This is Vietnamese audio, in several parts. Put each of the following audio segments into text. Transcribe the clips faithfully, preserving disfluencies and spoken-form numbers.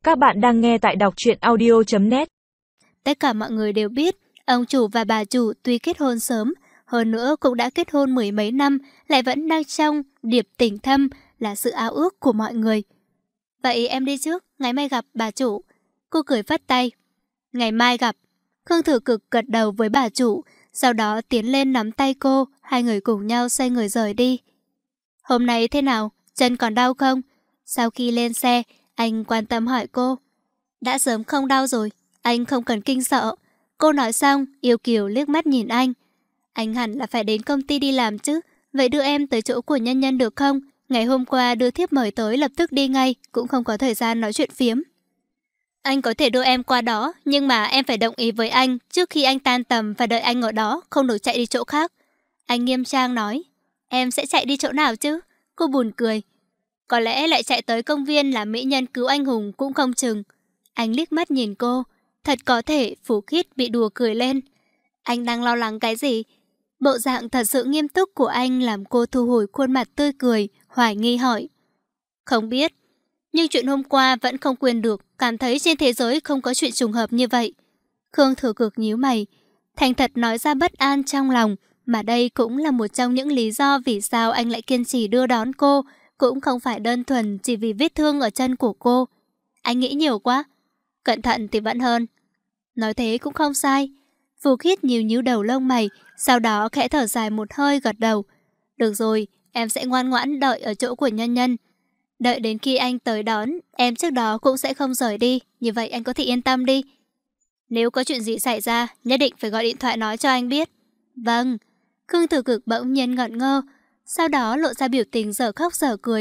Các bạn đang nghe tại đọc truyện audio chấm net. Tất cả mọi người đều biết, ông chủ và bà chủ tuy kết hôn sớm, hơn nữa cũng đã kết hôn mười mấy năm, lại vẫn đang trong điệp tình thâm là sự ao ước của mọi người. Vậy em đi trước, ngày mai gặp bà chủ. Cô cười phất tay. Ngày mai gặp. Khương Thừa Cực gật đầu với bà chủ, sau đó tiến lên nắm tay cô, hai người cùng nhau xoay người rời đi. Hôm nay thế nào? Chân còn đau không? Sau khi lên xe, anh quan tâm hỏi cô. Đã sớm không đau rồi, anh không cần kinh sợ. Cô nói xong, yêu kiều liếc mắt nhìn anh. Anh hẳn là phải đến công ty đi làm chứ. Vậy đưa em tới chỗ của nhân nhân được không? Ngày hôm qua đưa thiếp mời tới lập tức đi ngay, cũng không có thời gian nói chuyện phiếm. Anh có thể đưa em qua đó, nhưng mà em phải đồng ý với anh. Trước khi anh tan tầm phải đợi anh ở đó, không được chạy đi chỗ khác. Anh nghiêm trang nói. Em sẽ chạy đi chỗ nào chứ? Cô buồn cười. Có lẽ lại chạy tới công viên là mỹ nhân cứu anh hùng cũng không chừng. Anh liếc mắt nhìn cô. Thật có thể Phú Khiết bị đùa cười lên. Anh đang lo lắng cái gì? Bộ dạng thật sự nghiêm túc của anh làm cô thu hồi khuôn mặt tươi cười, hoài nghi hỏi. Không biết. Nhưng chuyện hôm qua vẫn không quên được, cảm thấy trên thế giới không có chuyện trùng hợp như vậy. Khương Thừa Cực nhíu mày. Thành thật nói ra bất an trong lòng, mà đây cũng là một trong những lý do vì sao anh lại kiên trì đưa đón cô, cũng không phải đơn thuần chỉ vì vết thương ở chân của cô. Anh nghĩ nhiều quá. Cẩn thận thì vẫn hơn. Nói thế cũng không sai. Phù Khiết nhíu nhíu đầu lông mày, sau đó khẽ thở dài một hơi gật đầu. Được rồi, em sẽ ngoan ngoãn đợi ở chỗ của nhân nhân. Đợi đến khi anh tới đón, em trước đó cũng sẽ không rời đi, như vậy anh có thể yên tâm đi. Nếu có chuyện gì xảy ra, nhất định phải gọi điện thoại nói cho anh biết. Vâng. Khương Thừa Cực bỗng nhiên ngẩn ngơ, sau đó lộ ra biểu tình dở khóc dở cười.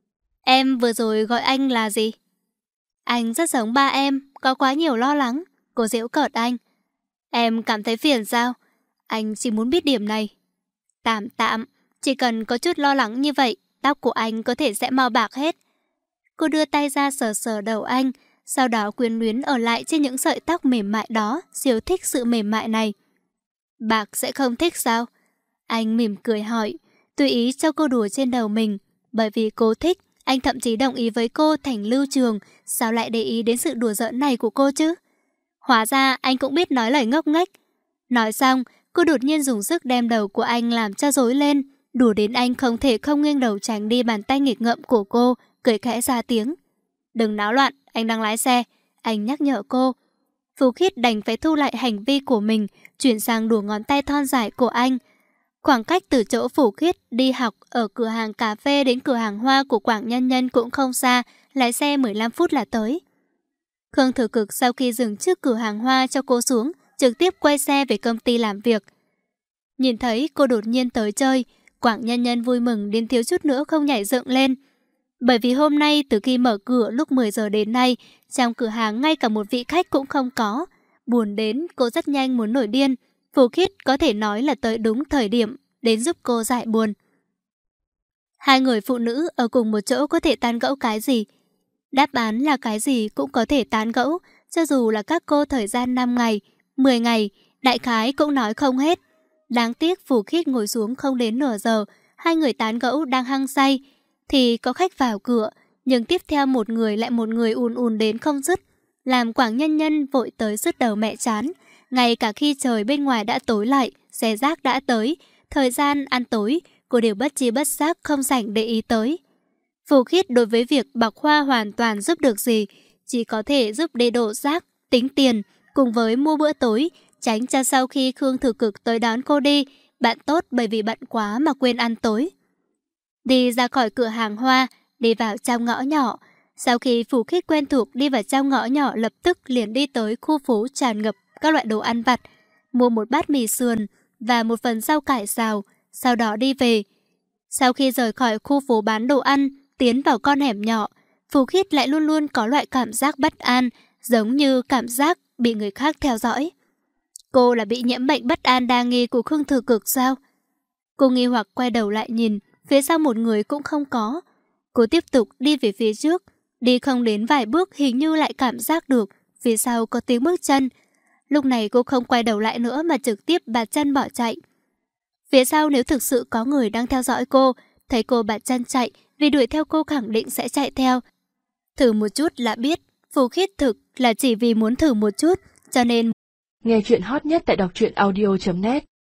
Em vừa rồi gọi anh là gì? Anh rất giống ba em, có quá nhiều lo lắng. Cô giễu cợt anh. Em cảm thấy phiền sao? Anh chỉ muốn biết điểm này. Tạm tạm, chỉ cần có chút lo lắng như vậy, tóc của anh có thể sẽ mau bạc hết. Cô đưa tay ra sờ sờ đầu anh, sau đó quyến luyến ở lại trên những sợi tóc mềm mại đó, siêu thích sự mềm mại này. Bạc sẽ không thích sao? Anh mỉm cười hỏi, tùy ý cho cô đùa trên đầu mình. Bởi vì cô thích, anh thậm chí đồng ý với cô thành lưu trường, sao lại để ý đến sự đùa giỡn này của cô chứ? Hóa ra anh cũng biết nói lời ngốc nghếch. Nói xong, cô đột nhiên dùng sức đem đầu của anh làm cho rối lên, đùa đến anh không thể không nghiêng đầu tránh đi bàn tay nghịch ngợm của cô, cười khẽ ra tiếng. Đừng náo loạn, anh đang lái xe, anh nhắc nhở cô. Phú Khiết đành phải thu lại hành vi của mình, chuyển sang đùa ngón tay thon dài của anh. Khoảng cách từ chỗ Phú Khiết đi học ở cửa hàng cà phê đến cửa hàng hoa của Quảng Nhân Nhân cũng không xa, lái xe mười lăm phút là tới. Khương Thừa Cực sau khi dừng trước cửa hàng hoa cho cô xuống, trực tiếp quay xe về công ty làm việc. Nhìn thấy cô đột nhiên tới chơi, Quảng Nhân Nhân vui mừng đến thiếu chút nữa không nhảy dựng lên. Bởi vì hôm nay từ khi mở cửa lúc mười giờ đến nay, trong cửa hàng ngay cả một vị khách cũng không có. Buồn đến cô rất nhanh muốn nổi điên. Phú Khiết có thể nói là tới đúng thời điểm, đến giúp cô giải buồn. Hai người phụ nữ ở cùng một chỗ có thể tán gẫu cái gì? Đáp án là cái gì cũng có thể tán gẫu, cho dù là các cô thời gian năm ngày, mười ngày, đại khái cũng nói không hết. Đáng tiếc Phú Khiết ngồi xuống không đến nửa giờ, hai người tán gẫu đang hăng say, thì có khách vào cửa, nhưng tiếp theo một người lại một người ùn ùn đến không dứt, làm Quảng Nhân Nhân vội tới sứt đầu mẹ chán. Ngay cả khi trời bên ngoài đã tối lại, xe rác đã tới, thời gian ăn tối, cô đều bất chi bất giác không rảnh để ý tới. Phú Khiết đối với việc bọc hoa hoàn toàn giúp được gì, chỉ có thể giúp đi đổ rác, tính tiền, cùng với mua bữa tối, tránh cho sau khi Khương Thừa Cực tới đón cô đi, bạn tốt bởi vì bận quá mà quên ăn tối. Đi ra khỏi cửa hàng hoa, đi vào trong ngõ nhỏ. Sau khi Phú Khiết quen thuộc đi vào trong ngõ nhỏ, lập tức liền đi tới khu phố tràn ngập các loại đồ ăn vặt, mua một bát mì sườn và một phần rau cải xào, sau đó đi về. Sau khi rời khỏi khu phố bán đồ ăn, tiến vào con hẻm nhỏ, Phú Khiết lại luôn luôn có loại cảm giác bất an, giống như cảm giác bị người khác theo dõi. Cô là bị nhiễm bệnh bất an đa nghi của Khương Thừa Cực sao? Cô nghi hoặc quay đầu lại nhìn, phía sau một người cũng không có. Cô tiếp tục đi về phía trước, đi không đến vài bước hình như lại cảm giác được phía sau có tiếng bước chân. Lúc này cô không quay đầu lại nữa mà trực tiếp bạt chân bỏ chạy. Phía sau nếu thực sự có người đang theo dõi cô, thấy cô bạt chân chạy, vì đuổi theo cô khẳng định sẽ chạy theo. Thử một chút là biết, Phù Khiết thực là chỉ vì muốn thử một chút, cho nên... Nghe chuyện hot nhất tại đọc truyện audio chấm net